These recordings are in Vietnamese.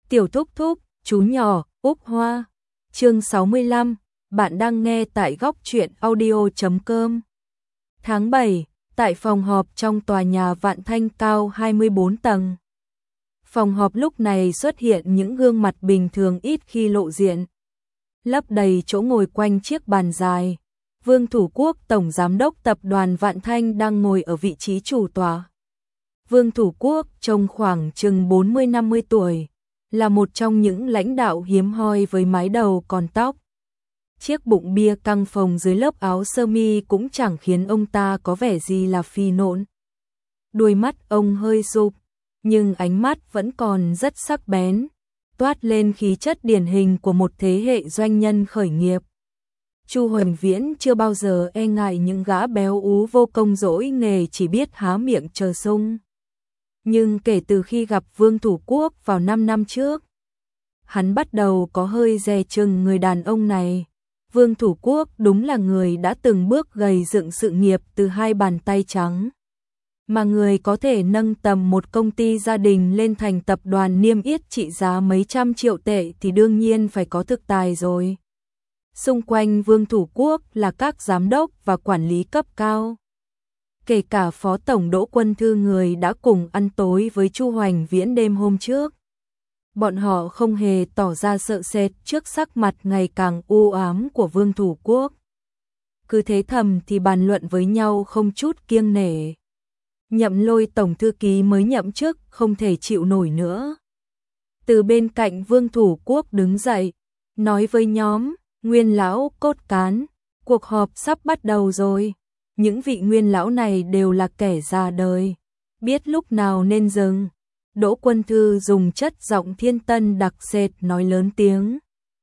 Tiểu thúc thúc, chú nhỏ, Úc Hoa. Chương 65, bạn đang nghe tại góc truyện audio.com. Tháng 7, tại phòng họp trong tòa nhà Vạn Thanh cao 24 tầng. Phòng họp lúc này xuất hiện những gương mặt bình thường ít khi lộ diện. Lấp đầy chỗ ngồi quanh chiếc bàn dài. Vương Thủ Quốc, Tổng Giám đốc Tập đoàn Vạn Thanh đang ngồi ở vị trí chủ tọa. Vương Thủ Quốc trông khoảng chừng 40-50 tuổi, là một trong những lãnh đạo hiếm hoi với mái đầu còn tóc. Chiếc bụng bia căng phồng dưới lớp áo sơ mi cũng chẳng khiến ông ta có vẻ gì là phi nộn. Đuôi mắt ông hơi sụp, nhưng ánh mắt vẫn còn rất sắc bén, toát lên khí chất điển hình của một thế hệ doanh nhân khởi nghiệp. Chu Hoành Viễn chưa bao giờ e ngại những gã béo ú vô công dỗi nghề chỉ biết há miệng chờ sung. Nhưng kể từ khi gặp Vương Thủ Quốc vào 5 năm trước, hắn bắt đầu có hơi dè chừng người đàn ông này. Vương Thủ Quốc đúng là người đã từng bước gầy dựng sự nghiệp từ hai bàn tay trắng. Mà người có thể nâng tầm một công ty gia đình lên thành tập đoàn niêm yết trị giá mấy trăm triệu tệ thì đương nhiên phải có thực tài rồi. Xung quanh Vương Thủ Quốc là các giám đốc và quản lý cấp cao. Kể cả Phó Tổng Đỗ Quân Thư, người đã cùng ăn tối với Chu Hoành Viễn đêm hôm trước. Bọn họ không hề tỏ ra sợ sệt trước sắc mặt ngày càng u ám của Vương Thủ Quốc. Cứ thế thầm thì bàn luận với nhau không chút kiêng nể. Nhậm Lôi Tổng Thư ký mới nhậm chức không thể chịu nổi nữa. Từ bên cạnh Vương Thủ Quốc đứng dậy, nói với nhóm nguyên lão cốt cán, cuộc họp sắp bắt đầu rồi. Những vị nguyên lão này đều là kẻ già đời, biết lúc nào nên dừng. Đỗ Quân Thư dùng chất giọng thiên tân đặc sệt nói lớn tiếng.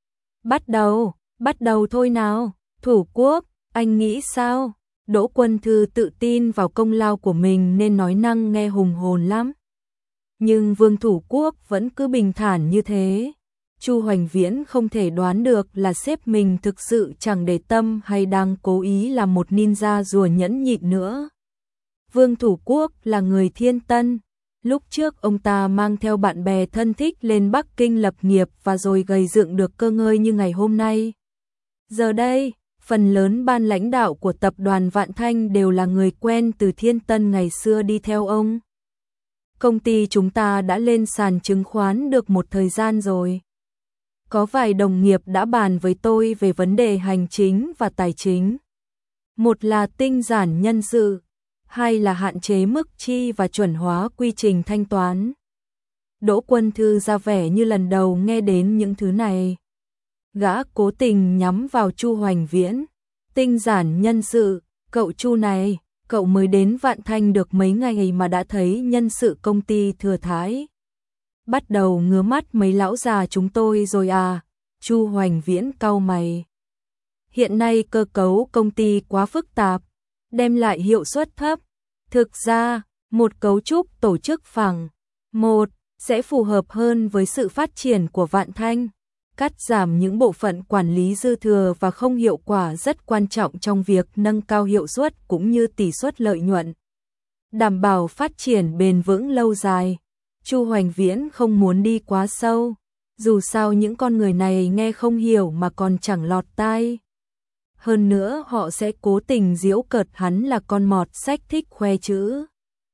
Bắt đầu thôi nào. Thủ Quốc, anh nghĩ sao? Đỗ Quân Thư tự tin vào công lao của mình nên nói năng nghe hùng hồn lắm. Nhưng Vương Thủ Quốc vẫn cứ bình thản như thế. Chu Hoành Viễn không thể đoán được là sếp mình thực sự chẳng để tâm hay đang cố ý làm một ninja rùa nhẫn nhịn nữa. Vương Thủ Quốc là người thiên tân. Lúc trước ông ta mang theo bạn bè thân thích lên Bắc Kinh lập nghiệp và rồi gầy dựng được cơ ngơi như ngày hôm nay. Giờ đây, phần lớn ban lãnh đạo của tập đoàn Vạn Thanh đều là người quen từ thiên tân ngày xưa đi theo ông. Công ty chúng ta đã lên sàn chứng khoán được một thời gian rồi. Có vài đồng nghiệp đã bàn với tôi về vấn đề hành chính và tài chính. Một là tinh giản nhân sự, hai là hạn chế mức chi và chuẩn hóa quy trình thanh toán. Đỗ Quân Thư ra vẻ như lần đầu nghe đến những thứ này. Gã cố tình nhắm vào Chu Hoành Viễn. Tinh giản nhân sự, cậu Chu này, cậu mới đến Vạn Thanh được mấy ngày mà đã thấy nhân sự công ty thừa thãi. Bắt đầu ngứa mắt mấy lão già chúng tôi rồi à? Chu Hoành Viễn cau mày. Hiện nay cơ cấu công ty quá phức tạp, đem lại hiệu suất thấp. Thực ra, một cấu trúc tổ chức phẳng, một, sẽ phù hợp hơn với sự phát triển của Vạn Thanh. Cắt giảm những bộ phận quản lý dư thừa và không hiệu quả rất quan trọng trong việc nâng cao hiệu suất cũng như tỷ suất lợi nhuận. Đảm bảo phát triển bền vững lâu dài. Chu Hoành Viễn không muốn đi quá sâu, dù sao những con người này nghe không hiểu mà còn chẳng lọt tai. Hơn nữa họ sẽ cố tình giễu cợt hắn là con mọt sách thích khoe chữ.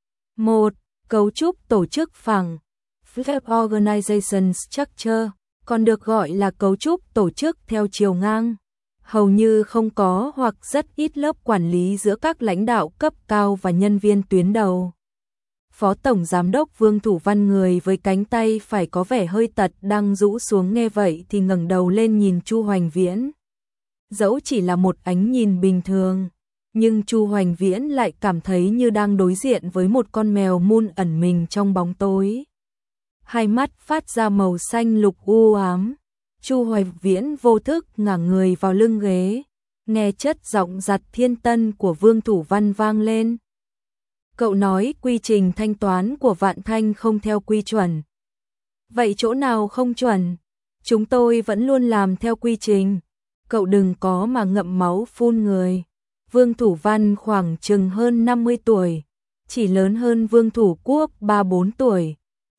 1. Cấu trúc tổ chức phẳng, Flat Organization Structure, còn được gọi là cấu trúc tổ chức theo chiều ngang. Hầu như không có hoặc rất ít lớp quản lý giữa các lãnh đạo cấp cao và nhân viên tuyến đầu. Phó Tổng Giám đốc Vương Thủ Văn, người với cánh tay phải có vẻ hơi tật, đang rũ xuống nghe vậy thì ngẩng đầu lên nhìn Chu Hoành Viễn. Dẫu chỉ là một ánh nhìn bình thường, nhưng Chu Hoành Viễn lại cảm thấy như đang đối diện với một con mèo mun ẩn mình trong bóng tối. Hai mắt phát ra màu xanh lục u ám. Chu Hoành Viễn vô thức ngả người vào lưng ghế, nghe chất giọng giặt thiên tân của Vương Thủ Văn vang lên. Cậu nói quy trình thanh toán của Vạn Thanh không theo quy chuẩn. Vậy chỗ nào không chuẩn? Chúng tôi vẫn luôn làm theo quy trình. Cậu đừng có mà ngậm máu phun người. Vương Thủ Văn khoảng chừng hơn 50 tuổi, chỉ lớn hơn Vương Thủ Quốc 3-4 tuổi,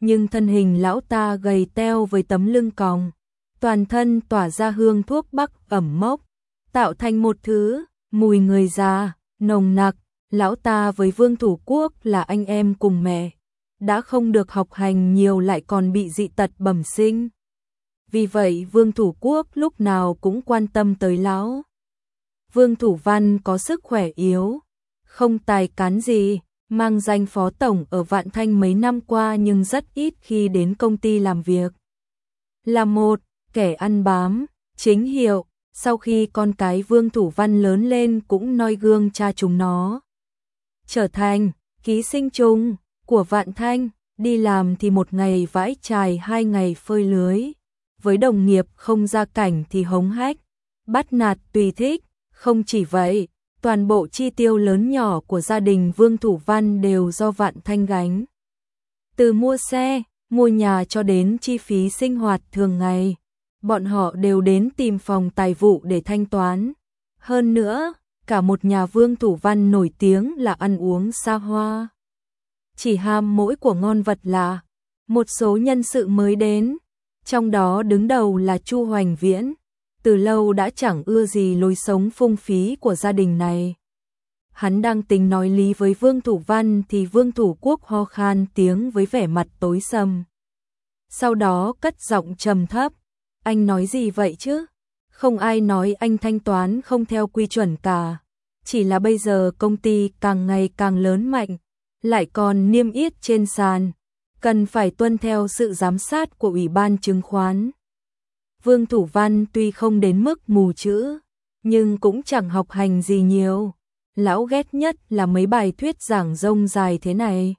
nhưng thân hình lão ta gầy teo với tấm lưng còng, toàn thân tỏa ra hương thuốc bắc ẩm mốc, tạo thành một thứ mùi người già, nồng nặc. Lão ta với Vương Thủ Quốc là anh em cùng mẹ, đã không được học hành nhiều lại còn bị dị tật bẩm sinh. Vì vậy Vương Thủ Quốc lúc nào cũng quan tâm tới lão. Vương Thủ Văn có sức khỏe yếu, không tài cán gì, mang danh phó tổng ở Vạn Thanh mấy năm qua nhưng rất ít khi đến công ty làm việc. Là một kẻ ăn bám, chính hiệu, sau khi con cái Vương Thủ Văn lớn lên cũng noi gương cha chúng nó. Trở thành ký sinh trùng của Vạn Thanh, đi làm thì một ngày vãi chài 2 ngày phơi lưới. Với đồng nghiệp không ra cảnh thì hống hách, bắt nạt tùy thích. Không chỉ vậy, toàn bộ chi tiêu lớn nhỏ của gia đình Vương Thủ Văn đều do Vạn Thanh gánh. Từ mua xe, mua nhà cho đến chi phí sinh hoạt thường ngày, bọn họ đều đến tìm phòng tài vụ để thanh toán. Hơn nữa, cả một nhà Vương Thủ Văn nổi tiếng là ăn uống xa hoa. Chỉ ham mỗi của ngon vật lạ. Một số nhân sự mới đến, trong đó đứng đầu là Chu Hoành Viễn, từ lâu đã chẳng ưa gì lối sống phung phí của gia đình này. Hắn đang tính nói lý với Vương Thủ Văn thì Vương Thủ Quốc ho khan tiếng với vẻ mặt tối sầm. Sau đó cất giọng trầm thấp, anh nói gì vậy chứ? Không ai nói anh thanh toán không theo quy chuẩn cả. Chỉ là bây giờ công ty càng ngày càng lớn mạnh, lại còn niêm yết trên sàn, cần phải tuân theo sự giám sát của Ủy ban chứng khoán. Vương Thủ Văn tuy không đến mức mù chữ, nhưng cũng chẳng học hành gì nhiều. Lão ghét nhất là mấy bài thuyết giảng rông dài thế này.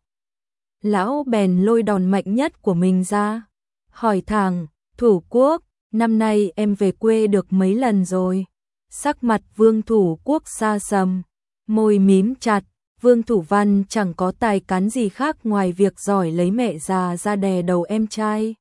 Lão bèn lôi đòn mạnh nhất của mình ra, hỏi thẳng, Thủ Quốc, năm nay em về quê được mấy lần rồi? Sắc mặt Vương Thủ Quốc xa sầm, môi mím chặt. Vương Thủ Văn chẳng có tài cán gì khác ngoài việc giỏi lấy mẹ già ra đè đầu em trai.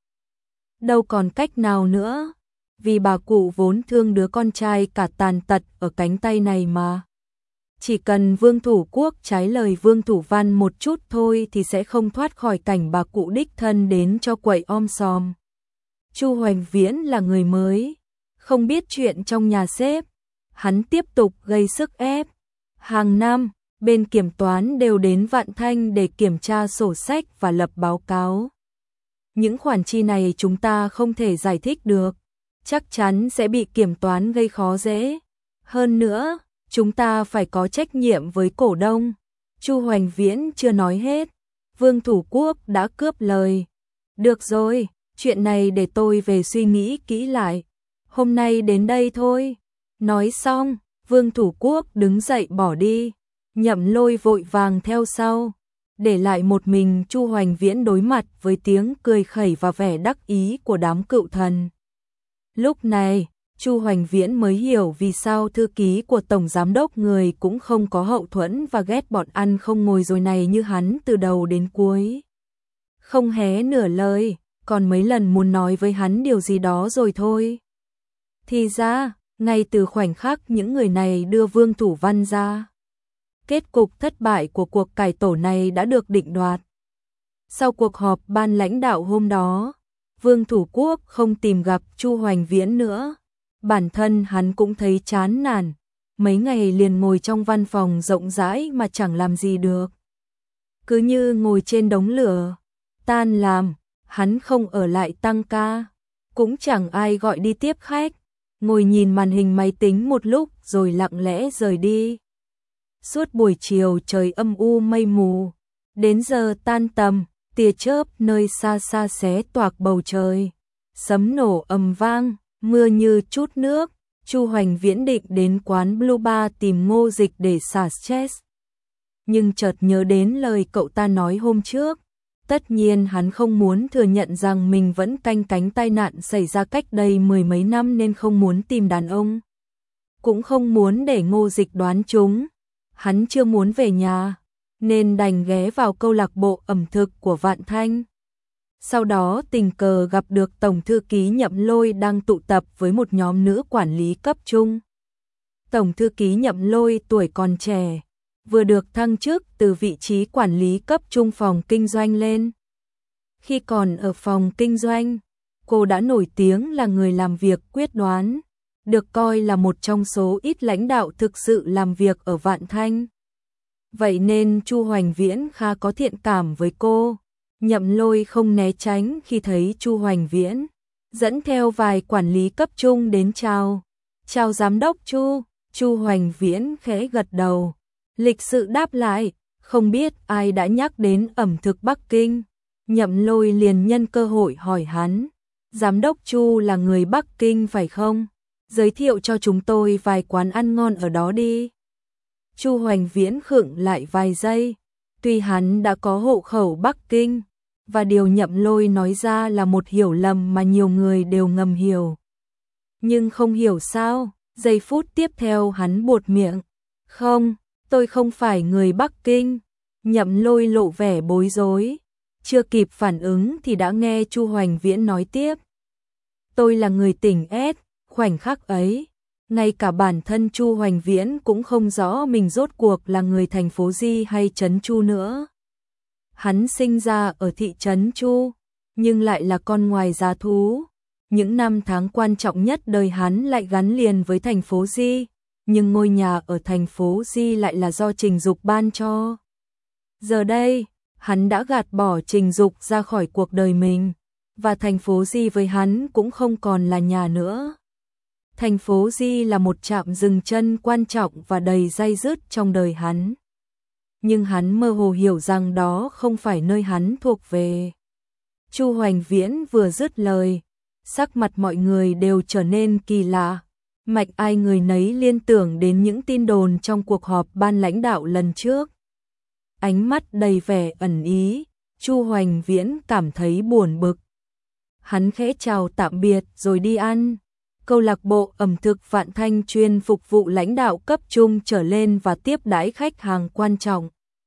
Đâu còn cách nào nữa, vì bà cụ vốn thương đứa con trai cả tàn tật ở cánh tay này mà. Chỉ cần Vương Thủ Quốc trái lời Vương Thủ Văn một chút thôi thì sẽ không thoát khỏi cảnh bà cụ đích thân đến cho quậy om sòm. Chu Hoành Viễn là người mới, không biết chuyện trong nhà sếp. Hắn tiếp tục gây sức ép. Hàng năm, bên kiểm toán đều đến Vạn Thanh để kiểm tra sổ sách và lập báo cáo. Những khoản chi này chúng ta không thể giải thích được, chắc chắn sẽ bị kiểm toán gây khó dễ. Hơn nữa, chúng ta phải có trách nhiệm với cổ đông. Chu Hoành Viễn chưa nói hết, Vương Thủ Quốc đã cướp lời. Được rồi, chuyện này để tôi về suy nghĩ kỹ lại. Hôm nay đến đây thôi. Nói xong, Vương Thủ Quốc đứng dậy bỏ đi. Nhậm Lôi vội vàng theo sau, để lại một mình Chu Hoành Viễn đối mặt với tiếng cười khẩy và vẻ đắc ý của đám cựu thần. Lúc này, Chu Hoành Viễn mới hiểu vì sao thư ký của tổng giám đốc người cũng không có hậu thuẫn và ghét bọn ăn không ngồi rồi này như hắn từ đầu đến cuối. Không hé nửa lời, còn mấy lần muốn nói với hắn điều gì đó rồi thôi. Thì ra, ngay từ khoảnh khắc những người này đưa Vương Thủ Văn ra, kết cục thất bại của cuộc cải tổ này đã được định đoạt. Sau cuộc họp ban lãnh đạo hôm đó, Vương Thủ Quốc không tìm gặp Chu Hoành Viễn nữa. Bản thân hắn cũng thấy chán nản, mấy ngày liền ngồi trong văn phòng rộng rãi mà chẳng làm gì được. Cứ như ngồi trên đống lửa, tan làm, hắn không ở lại tăng ca, cũng chẳng ai gọi đi tiếp khách, ngồi nhìn màn hình máy tính một lúc rồi lặng lẽ rời đi. Suốt buổi chiều trời âm u mây mù, đến giờ tan tầm, tia chớp nơi xa xa xé toạc bầu trời, sấm nổ ầm vang, mưa như chút nước. Chu Hoành Viễn định đến quán Blue Bar tìm Ngô Dịch để xả stress, nhưng chợt nhớ đến lời cậu ta nói hôm trước. Tất nhiên hắn không muốn thừa nhận rằng mình vẫn canh cánh tai nạn xảy ra cách đây mười mấy năm nên không muốn tìm đàn ông, cũng không muốn để Ngô Dịch đoán trúng. Hắn chưa muốn về nhà, nên đành ghé vào câu lạc bộ ẩm thực của Vạn Thanh. Sau đó tình cờ gặp được Tổng thư ký Nhậm Lôi đang tụ tập với một nhóm nữ quản lý cấp trung. Tổng thư ký Nhậm Lôi tuổi còn trẻ, vừa được thăng chức từ vị trí quản lý cấp trung phòng kinh doanh lên. Khi còn ở phòng kinh doanh, cô đã nổi tiếng là người làm việc quyết đoán, được coi là một trong số ít lãnh đạo thực sự làm việc ở Vạn Thanh. Vậy nên Chu Hoành Viễn khá có thiện cảm với cô. Nhậm Lôi không né tránh khi thấy Chu Hoành Viễn dẫn theo vài quản lý cấp trung đến chào. Chào giám đốc Chu. Chu Hoành Viễn khẽ gật đầu, lịch sự đáp lại, không biết ai đã nhắc đến ẩm thực Bắc Kinh. Nhậm Lôi liền nhân cơ hội hỏi hắn, giám đốc Chu là người Bắc Kinh phải không? Giới thiệu cho chúng tôi vài quán ăn ngon ở đó đi. Chu Hoành Viễn khựng lại vài giây, tuy hắn đã có hộ khẩu Bắc Kinh, và điều Nhậm Lôi nói ra là một hiểu lầm mà nhiều người đều ngầm hiểu. Nhưng không hiểu sao, giây phút tiếp theo hắn buột miệng, không, tôi không phải người Bắc Kinh. Nhậm Lôi lộ vẻ bối rối, chưa kịp phản ứng thì đã nghe Chu Hoành Viễn nói tiếp. Tôi là người tỉnh S. Khoảnh khắc ấy, ngay cả bản thân Chu Hoành Viễn cũng không rõ mình rốt cuộc là người thành phố Di hay trấn Chu nữa. Hắn sinh ra ở thị trấn Chu, nhưng lại là con ngoài giá thú. Những năm tháng quan trọng nhất đời hắn lại gắn liền với thành phố Di, nhưng ngôi nhà ở thành phố Di lại là do Trình Dục ban cho. Giờ đây, hắn đã gạt bỏ Trình Dục ra khỏi cuộc đời mình, và thành phố Di với hắn cũng không còn là nhà nữa. Thành phố Di là một trạm dừng chân quan trọng và đầy day dứt trong đời hắn. Nhưng hắn mơ hồ hiểu rằng đó không phải nơi hắn thuộc về. Chu Hoành Viễn vừa dứt lời, sắc mặt mọi người đều trở nên kỳ lạ. Mạch ai người nấy liên tưởng đến những tin đồn trong cuộc họp ban lãnh đạo lần trước. Ánh mắt đầy vẻ ẩn ý, Chu Hoành Viễn cảm thấy buồn bực. Hắn khẽ chào tạm biệt rồi đi ăn. Câu lạc bộ ẩm thực Vạn Thanh chuyên phục vụ lãnh đạo cấp trung trở lên và tiếp đãi khách hàng quan trọng.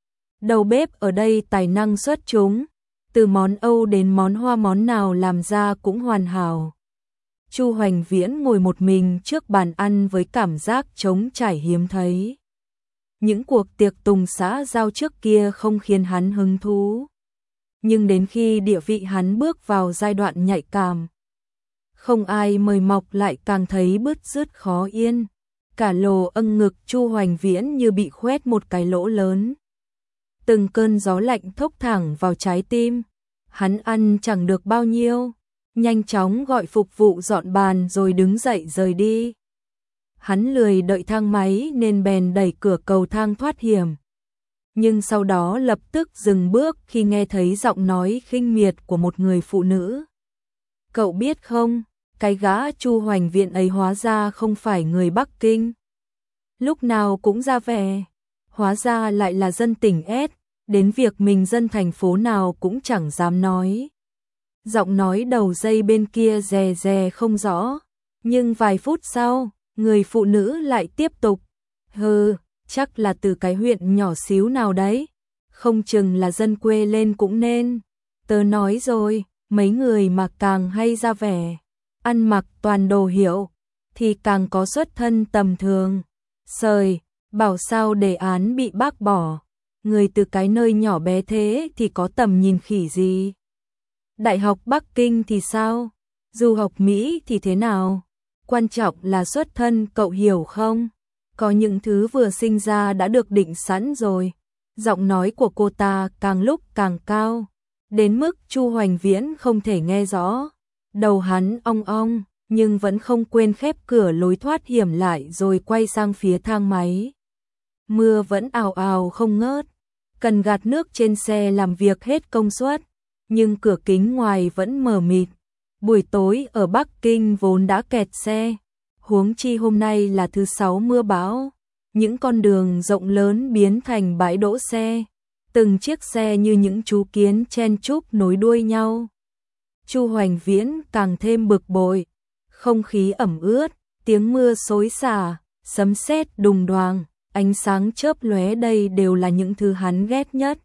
Đầu bếp ở đây tài năng xuất chúng, từ món Âu đến món Hoa món nào làm ra cũng hoàn hảo. Chu Hoành Viễn ngồi một mình trước bàn ăn với cảm giác trống trải hiếm thấy. Những cuộc tiệc tùng xã giao trước kia không khiến hắn hứng thú. Nhưng đến khi địa vị hắn bước vào giai đoạn nhạy cảm, không ai mời mọc lại càng thấy bứt rứt khó yên. Cả lồ âng ngực Chu Hoành Viễn như bị khoét một cái lỗ lớn. Từng cơn gió lạnh thốc thẳng vào trái tim. Hắn ăn chẳng được bao nhiêu, nhanh chóng gọi phục vụ dọn bàn rồi đứng dậy rời đi. Hắn lười đợi thang máy nên bèn đẩy cửa cầu thang thoát hiểm. Nhưng sau đó lập tức dừng bước khi nghe thấy giọng nói khinh miệt của một người phụ nữ. Cậu biết không, cái gã Chu Hoành Viễn ấy hóa ra không phải người Bắc Kinh. Lúc nào cũng ra vẻ, hóa ra lại là dân tỉnh S, đến việc mình dân thành phố nào cũng chẳng dám nói. Giọng nói đầu dây bên kia rè rè không rõ, nhưng vài phút sau, người phụ nữ lại tiếp tục. Hừ, chắc là từ cái huyện nhỏ xíu nào đấy, không chừng là dân quê lên cũng nên. Tớ nói rồi, mấy người mà càng hay ra vẻ, ăn mặc toàn đồ hiệu, thì càng có xuất thân tầm thường. Sời, bảo sao đề án bị bác bỏ, người từ cái nơi nhỏ bé thế thì có tầm nhìn khỉ gì. Đại học Bắc Kinh thì sao? Du học Mỹ thì thế nào? Quan trọng là xuất thân, cậu hiểu không? Có những thứ vừa sinh ra đã được định sẵn rồi. Giọng nói của cô ta càng lúc càng cao, đến mức Chu Hoành Viễn không thể nghe rõ. Đầu hắn ong ong, nhưng vẫn không quên khép cửa lối thoát hiểm lại rồi quay sang phía thang máy. Mưa vẫn ào ào không ngớt, cần gạt nước trên xe làm việc hết công suất, nhưng cửa kính ngoài vẫn mờ mịt. Buổi tối ở Bắc Kinh vốn đã kẹt xe, huống chi hôm nay là thứ Sáu mưa bão. Những con đường rộng lớn biến thành bãi đỗ xe, từng chiếc xe như những chú kiến chen chúc nối đuôi nhau. Chu Hoành Viễn càng thêm bực bội, không khí ẩm ướt, tiếng mưa xối xả, sấm sét đùng đoàng, ánh sáng chớp lóe, đây đều là những thứ hắn ghét nhất.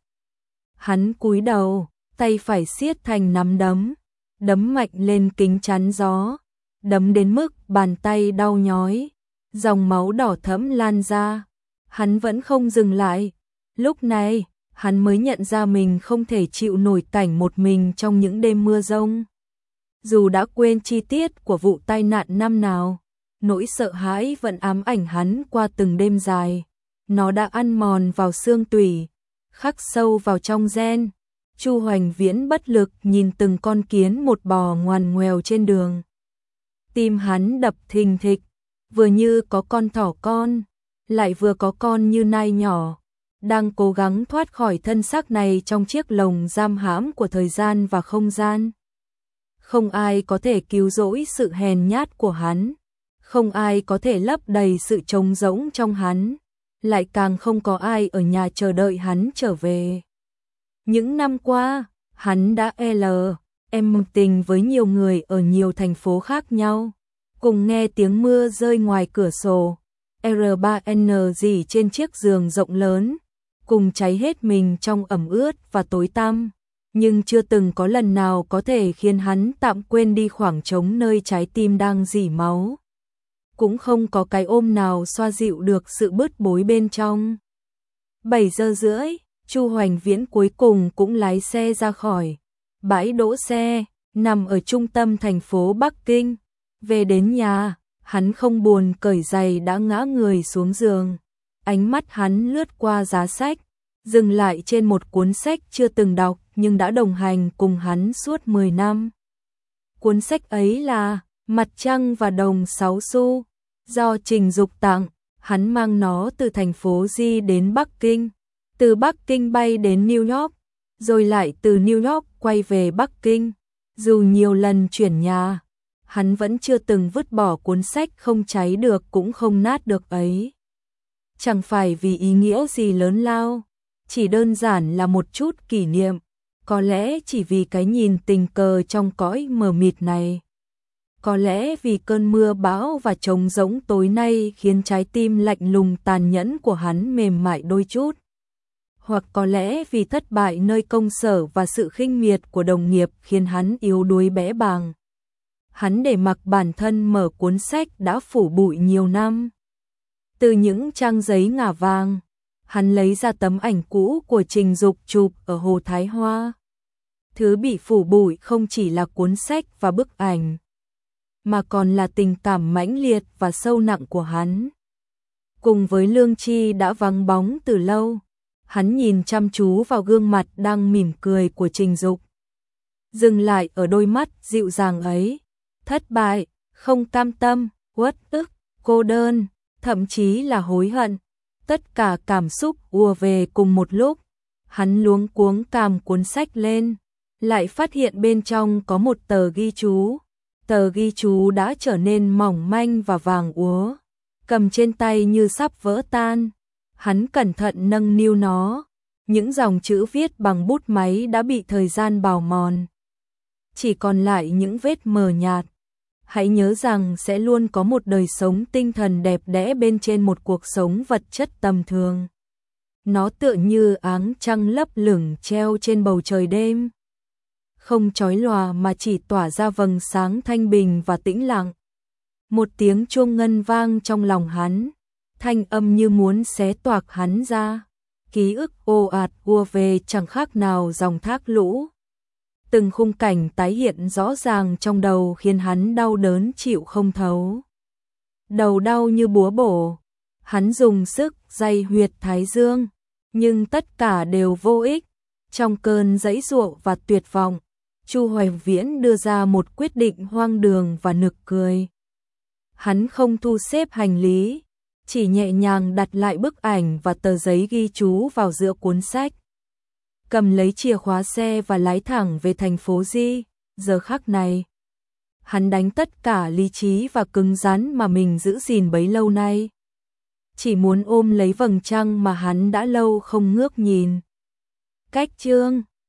Hắn cúi đầu, tay phải siết thành nắm đấm, đấm mạnh lên kính chắn gió, đấm đến mức bàn tay đau nhói, dòng máu đỏ thẫm lan ra. Hắn vẫn không dừng lại. Lúc này, hắn mới nhận ra mình không thể chịu nổi cảnh một mình trong những đêm mưa giông. Dù đã quên chi tiết của vụ tai nạn năm nào, nỗi sợ hãi vẫn ám ảnh hắn qua từng đêm dài. Nó đã ăn mòn vào xương tủy, khắc sâu vào trong gen. Chu Hoành Viễn bất lực nhìn từng con kiến một bò ngoằn ngoèo trên đường. Tim hắn đập thình thịch, vừa như có con thỏ con, lại vừa có con như nai nhỏ, đang cố gắng thoát khỏi thân xác này trong chiếc lồng giam hãm của thời gian và không gian. Không ai có thể cứu rỗi sự hèn nhát của hắn, không ai có thể lấp đầy sự trống rỗng trong hắn, lại càng không có ai ở nhà chờ đợi hắn trở về. Những năm qua, hắn đã em tình với nhiều người ở nhiều thành phố khác nhau, cùng nghe tiếng mưa rơi ngoài cửa sổ, R3N gì trên chiếc giường rộng lớn, cùng cháy hết mình trong ẩm ướt và tối tăm, nhưng chưa từng có lần nào có thể khiến hắn tạm quên đi khoảng trống nơi trái tim đang rỉ máu. Cũng không có cái ôm nào xoa dịu được sự bứt bối bên trong. 7 giờ rưỡi, Chu Hoành Viễn cuối cùng cũng lái xe ra khỏi bãi đỗ xe, nằm ở trung tâm thành phố Bắc Kinh. Về đến nhà, hắn không buồn cởi giày đã ngã người xuống giường. Ánh mắt hắn lướt qua giá sách, dừng lại trên một cuốn sách chưa từng đọc nhưng đã đồng hành cùng hắn suốt 10 năm. Cuốn sách ấy là Mặt trăng và đồng 6 xu, do Trình Dục tặng. Hắn mang nó từ thành phố Di đến Bắc Kinh, từ Bắc Kinh bay đến New York, rồi lại từ New York quay về Bắc Kinh. Dù nhiều lần chuyển nhà, hắn vẫn chưa từng vứt bỏ cuốn sách không cháy được cũng không nát được ấy. Chẳng phải vì ý nghĩa gì lớn lao, chỉ đơn giản là một chút kỷ niệm, có lẽ chỉ vì cái nhìn tình cờ trong cõi mờ mịt này. Có lẽ vì cơn mưa bão và trống rỗng tối nay khiến trái tim lạnh lùng tàn nhẫn của hắn mềm mại đôi chút. Hoặc có lẽ vì thất bại nơi công sở và sự khinh miệt của đồng nghiệp khiến hắn yếu đuối bẽ bàng. Hắn để mặc bản thân mở cuốn sách đã phủ bụi nhiều năm. Từ những trang giấy ngả vàng, hắn lấy ra tấm ảnh cũ của Trình Dục chụp ở Hồ Thái Hoa. Thứ bị phủ bụi không chỉ là cuốn sách và bức ảnh, mà còn là tình cảm mãnh liệt và sâu nặng của hắn. Cùng với lương tri đã vắng bóng từ lâu, hắn nhìn chăm chú vào gương mặt đang mỉm cười của Trình Dục. Dừng lại ở đôi mắt dịu dàng ấy, thất bại, không cam tâm, uất ức, cô đơn, thậm chí là hối hận. Tất cả cảm xúc ùa về cùng một lúc, hắn luống cuống cầm cuốn sách lên, lại phát hiện bên trong có một tờ ghi chú. Tờ ghi chú đã trở nên mỏng manh và vàng úa, cầm trên tay như sắp vỡ tan. Hắn cẩn thận nâng niu nó, những dòng chữ viết bằng bút máy đã bị thời gian bào mòn, chỉ còn lại những vết mờ nhạt. Hãy nhớ rằng sẽ luôn có một đời sống tinh thần đẹp đẽ bên trên một cuộc sống vật chất tầm thường. Nó tựa như áng trăng lấp lửng treo trên bầu trời đêm, không chói lòa mà chỉ tỏa ra vầng sáng thanh bình và tĩnh lặng. Một tiếng chuông ngân vang trong lòng hắn, thanh âm như muốn xé toạc hắn ra. Ký ức ồ ạt ùa về chẳng khác nào dòng thác lũ. Từng khung cảnh tái hiện rõ ràng trong đầu khiến hắn đau đớn chịu không thấu. Đầu đau như búa bổ, hắn dùng sức day huyệt thái dương, nhưng tất cả đều vô ích. Trong cơn giãy giụa và tuyệt vọng, Chu Hoành Viễn đưa ra một quyết định hoang đường và nực cười. Hắn không thu xếp hành lý, chỉ nhẹ nhàng đặt lại bức ảnh và tờ giấy ghi chú vào giữa cuốn sách. Cầm lấy chìa khóa xe và lái thẳng về thành phố Di. Giờ khắc này, hắn đánh tất cả lý trí và cứng rắn mà mình giữ gìn bấy lâu nay. Chỉ muốn ôm lấy vầng trăng mà hắn đã lâu không ngước nhìn. Cách chương